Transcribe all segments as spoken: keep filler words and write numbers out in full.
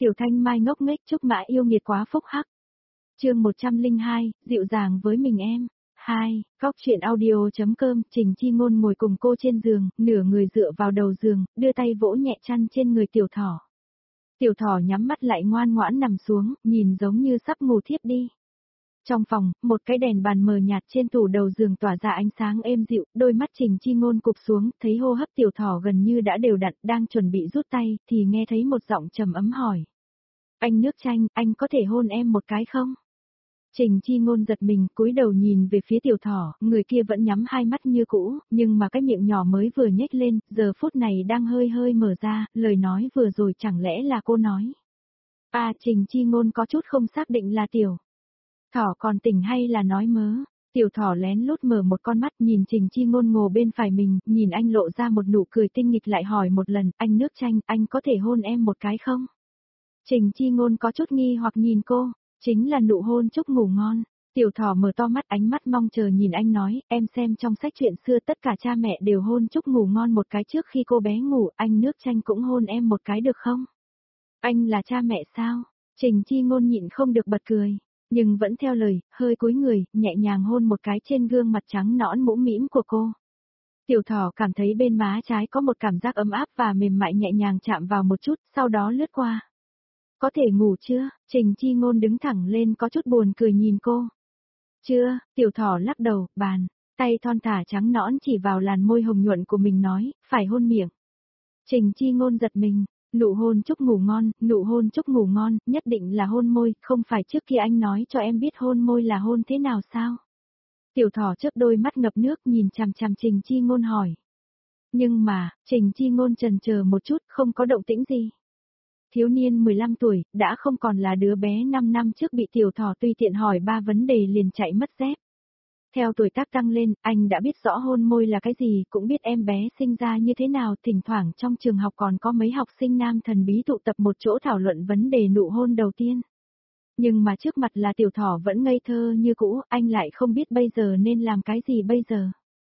Tiểu Thanh Mai ngốc nghếch chúc mã yêu nghiệt quá phúc hắc. Chương một trăm lẻ hai, dịu dàng với mình em. hai, Góc truyện audio.com, Trình Chi Ngôn ngồi cùng cô trên giường, nửa người dựa vào đầu giường, đưa tay vỗ nhẹ chăn trên người tiểu thỏ. Tiểu thỏ nhắm mắt lại ngoan ngoãn nằm xuống, nhìn giống như sắp ngủ thiếp đi. Trong phòng, một cái đèn bàn mờ nhạt trên tủ đầu giường tỏa ra ánh sáng êm dịu, đôi mắt Trình Chi Ngôn cụp xuống, thấy hô hấp tiểu thỏ gần như đã đều đặn, đang chuẩn bị rút tay, thì nghe thấy một giọng trầm ấm hỏi. Anh nước chanh, anh có thể hôn em một cái không? Trình Chi Ngôn giật mình, cúi đầu nhìn về phía tiểu thỏ, người kia vẫn nhắm hai mắt như cũ, nhưng mà cái miệng nhỏ mới vừa nhếch lên, giờ phút này đang hơi hơi mở ra, lời nói vừa rồi chẳng lẽ là cô nói. À, Trình Chi Ngôn có chút không xác định là tiểu thỏ còn tỉnh hay là nói mớ. Tiểu thỏ lén lút mở một con mắt nhìn Trình Chi Ngôn ngồi bên phải mình, nhìn anh lộ ra một nụ cười tinh nghịch lại hỏi một lần, anh nước chanh, anh có thể hôn em một cái không? Trình Chi Ngôn có chút nghi hoặc nhìn cô, chính là nụ hôn chúc ngủ ngon. Tiểu thỏ mở to mắt ánh mắt mong chờ nhìn anh nói, em xem trong sách truyện xưa tất cả cha mẹ đều hôn chúc ngủ ngon một cái trước khi cô bé ngủ, anh nước chanh cũng hôn em một cái được không? Anh là cha mẹ sao? Trình Chi Ngôn nhịn không được bật cười, nhưng vẫn theo lời, hơi cúi người, nhẹ nhàng hôn một cái trên gương mặt trắng nõn mũm mĩm của cô. Tiểu thỏ cảm thấy bên má trái có một cảm giác ấm áp và mềm mại nhẹ nhàng chạm vào một chút, sau đó lướt qua. Có thể ngủ chưa? Trình Chi Ngôn đứng thẳng lên có chút buồn cười nhìn cô. Chưa, tiểu thỏ lắc đầu, bàn, tay thon thả trắng nõn chỉ vào làn môi hồng nhuận của mình nói, phải hôn miệng. Trình Chi Ngôn giật mình, nụ hôn chúc ngủ ngon, nụ hôn chúc ngủ ngon, nhất định là hôn môi, không phải trước kia anh nói cho em biết hôn môi là hôn thế nào sao? Tiểu thỏ chớp đôi mắt ngập nước nhìn chằm chằm Trình Chi Ngôn hỏi. Nhưng mà, Trình Chi Ngôn chần chờ một chút không có động tĩnh gì. Thiếu niên mười lăm tuổi, đã không còn là đứa bé năm năm trước bị tiểu thỏ tùy tiện hỏi ba vấn đề liền chạy mất dép. Theo tuổi tác tăng lên, anh đã biết rõ hôn môi là cái gì, cũng biết em bé sinh ra như thế nào, thỉnh thoảng trong trường học còn có mấy học sinh nam thần bí tụ tập một chỗ thảo luận vấn đề nụ hôn đầu tiên. Nhưng mà trước mặt là tiểu thỏ vẫn ngây thơ như cũ, anh lại không biết bây giờ nên làm cái gì bây giờ.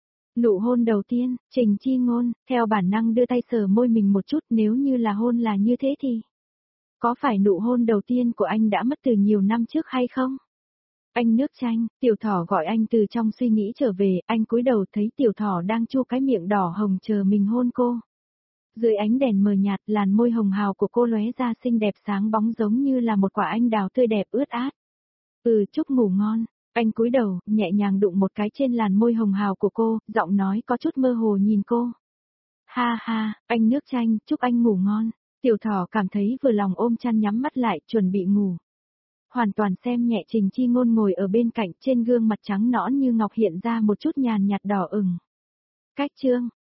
Nụ hôn đầu tiên, Trình Chi Ngôn, theo bản năng đưa tay sờ môi mình một chút, nếu như là hôn là như thế thì. Có phải nụ hôn đầu tiên của anh đã mất từ nhiều năm trước hay không? Anh nước chanh, tiểu thỏ gọi anh từ trong suy nghĩ trở về, anh cúi đầu thấy tiểu thỏ đang chu cái miệng đỏ hồng chờ mình hôn cô. Dưới ánh đèn mờ nhạt, làn môi hồng hào của cô lóe ra xinh đẹp sáng bóng giống như là một quả anh đào tươi đẹp ướt át. Ừ, chúc ngủ ngon. Anh cúi đầu, nhẹ nhàng đụng một cái trên làn môi hồng hào của cô, giọng nói có chút mơ hồ nhìn cô. Ha ha, anh nước chanh, chúc anh ngủ ngon. Tiểu thỏ cảm thấy vừa lòng ôm chăn nhắm mắt lại, chuẩn bị ngủ. Hoàn toàn xem nhẹ Trình Chi Ngôn ngồi ở bên cạnh, trên gương mặt trắng nõn như ngọc hiện ra một chút nhàn nhạt đỏ ửng. Cách chương,